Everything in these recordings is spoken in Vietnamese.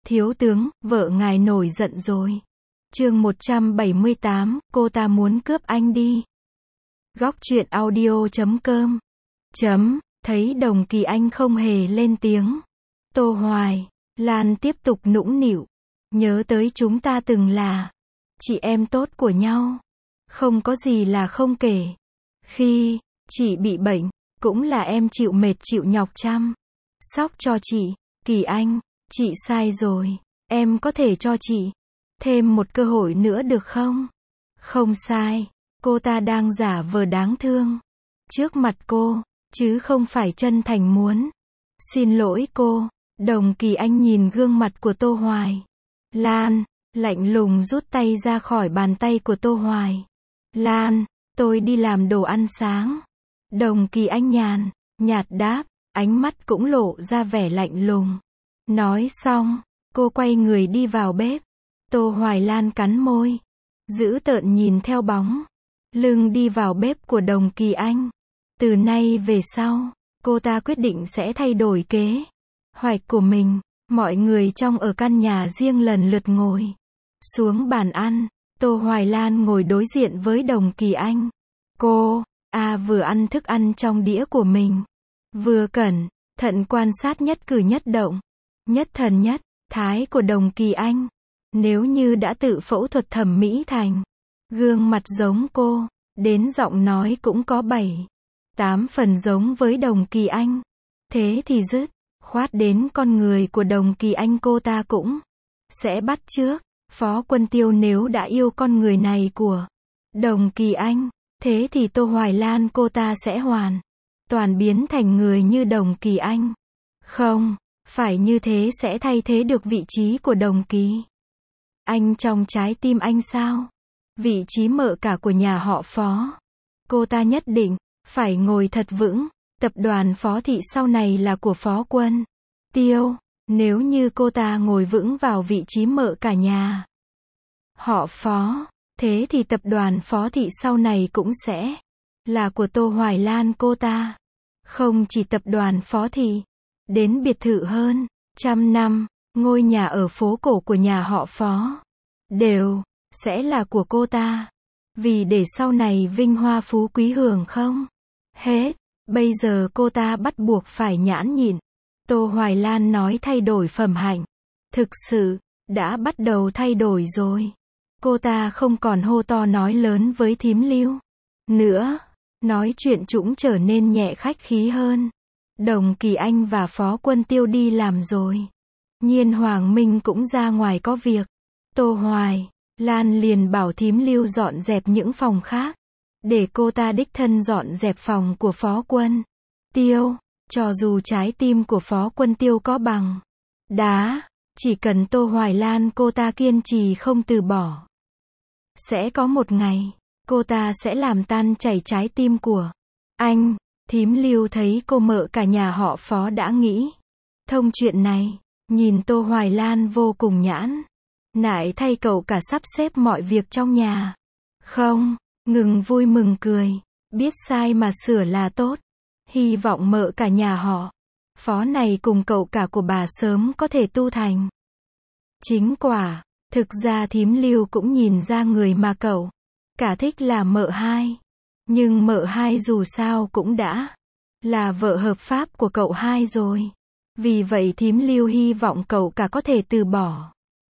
Thiếu tướng, vợ ngài nổi giận rồi. Chương 178, cô ta muốn cướp anh đi. Góc truyện audio.com. Thấy Đồng Kỳ Anh không hề lên tiếng. Tô Hoài Lan tiếp tục nũng nịu. Nhớ tới chúng ta từng là chị em tốt của nhau. Không có gì là không kể. Khi chị bị bệnh, cũng là em chịu mệt chịu nhọc chăm sóc cho chị. Kỳ Anh, chị sai rồi. Em có thể cho chị thêm một cơ hội nữa được không? Không sai. Cô ta đang giả vờ đáng thương trước mặt cô, chứ không phải chân thành muốn xin lỗi cô. Đồng Kỳ Anh nhìn gương mặt của Tô Hoài Lan, lạnh lùng rút tay ra khỏi bàn tay của Tô Hoài Lan. Tôi đi làm đồ ăn sáng. Đồng Kỳ Anh nhàn nhạt đáp, ánh mắt cũng lộ ra vẻ lạnh lùng. Nói xong, cô quay người đi vào bếp. Tô Hoài Lan cắn môi, dữ tợn nhìn theo bóng lưng đi vào bếp của Đồng Kỳ Anh. Từ nay về sau, cô ta quyết định sẽ thay đổi kế hoạch của mình. Mọi người trong ở căn nhà riêng lần lượt ngồi xuống bàn ăn. Tô Hoài Lan ngồi đối diện với Đồng Kỳ Anh. Cô vừa ăn thức ăn trong đĩa của mình, vừa cẩn thận quan sát nhất cử nhất động, nhất thần nhất thái của Đồng Kỳ Anh. Nếu như đã tự phẫu thuật thẩm mỹ thành gương mặt giống cô, đến giọng nói cũng có 7-8 phần giống với Đồng Kỳ Anh, thế thì dứt khoát đến con người của Đồng Kỳ Anh cô ta cũng sẽ bắt chước. Phó Quân Tiêu nếu đã yêu con người này của Đồng Kỳ Anh, thế thì Tô Hoài Lan cô ta sẽ hoàn toàn biến thành người như Đồng Kỳ Anh. Không phải như thế sẽ thay thế được vị trí của Đồng Kỳ Anh trong trái tim anh sao? Vị trí mợ cả của nhà họ Phó, cô ta nhất định phải ngồi thật vững. Tập đoàn Phó Thị sau này là của Phó Quân Tiêu. Nếu như cô ta ngồi vững vào vị trí mợ cả nhà họ Phó, thế thì tập đoàn Phó Thị sau này cũng sẽ là của Tô Hoài Lan cô ta. Không chỉ tập đoàn Phó Thị, đến biệt thự hơn 100 năm, ngôi nhà ở phố cổ của nhà họ Phó, đều sẽ là của cô ta. Vì để sau này vinh hoa phú quý hưởng không hết, bây giờ cô ta bắt buộc phải nhãn nhịn. Tô Hoài Lan nói thay đổi phẩm hạnh, thực sự đã bắt đầu thay đổi rồi. Cô ta không còn hô to nói lớn với thím Lưu nữa, nói chuyện cũng trở nên nhẹ khách khí hơn. Đồng Kỳ Anh và Phó Quân Tiêu đi làm rồi, Nhiên Hoàng Minh cũng ra ngoài có việc. Tô Hoài Lan liền bảo thím Lưu dọn dẹp những phòng khác, để cô ta đích thân dọn dẹp phòng của Phó Quân Tiêu. Cho dù trái tim của Phó Quân Tiêu có bằng đá, chỉ cần Tô Hoài Lan cô ta kiên trì không từ bỏ, sẽ có một ngày, cô ta sẽ làm tan chảy trái tim của anh. Thím Lưu thấy cô mợ cả nhà họ Phó đã nghĩ thông chuyện này, nhìn Tô Hoài Lan vô cùng nhãn nại thay cậu cả sắp xếp mọi việc trong nhà. Không ngừng vui mừng cười, biết sai mà sửa là tốt. Hy vọng mợ cả nhà họ Phó này cùng cậu cả của bà sớm có thể tu thành chính quả. Thực ra thím Lưu cũng nhìn ra người mà cậu cả thích là mợ hai. Nhưng mợ hai dù sao cũng đã là vợ hợp pháp của cậu hai rồi. Vì vậy thím Lưu hy vọng cậu cả có thể từ bỏ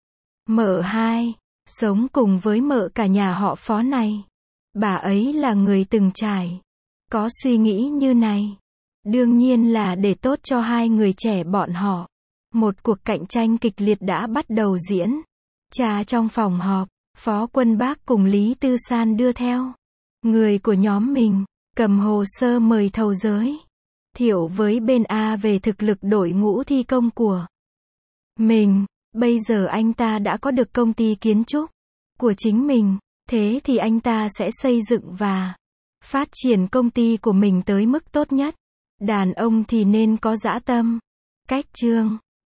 mợ hai, sống cùng với mợ cả nhà họ Phó này. Bà ấy là người từng trải, có suy nghĩ như này. Đương nhiên là để tốt cho hai người trẻ bọn họ. Một cuộc cạnh tranh kịch liệt đã bắt đầu diễn ra trong phòng họp. Phó Quân Bác cùng Lý Tư San đưa theo người của nhóm mình, cầm hồ sơ mời thầu giới thiệu với bên A về thực lực đội ngũ thi công của mình. Bây giờ anh ta đã có được công ty kiến trúc của chính mình, thế thì anh ta sẽ xây dựng và phát triển công ty của mình tới mức tốt nhất. Đàn ông thì nên có dã tâm, cách chương,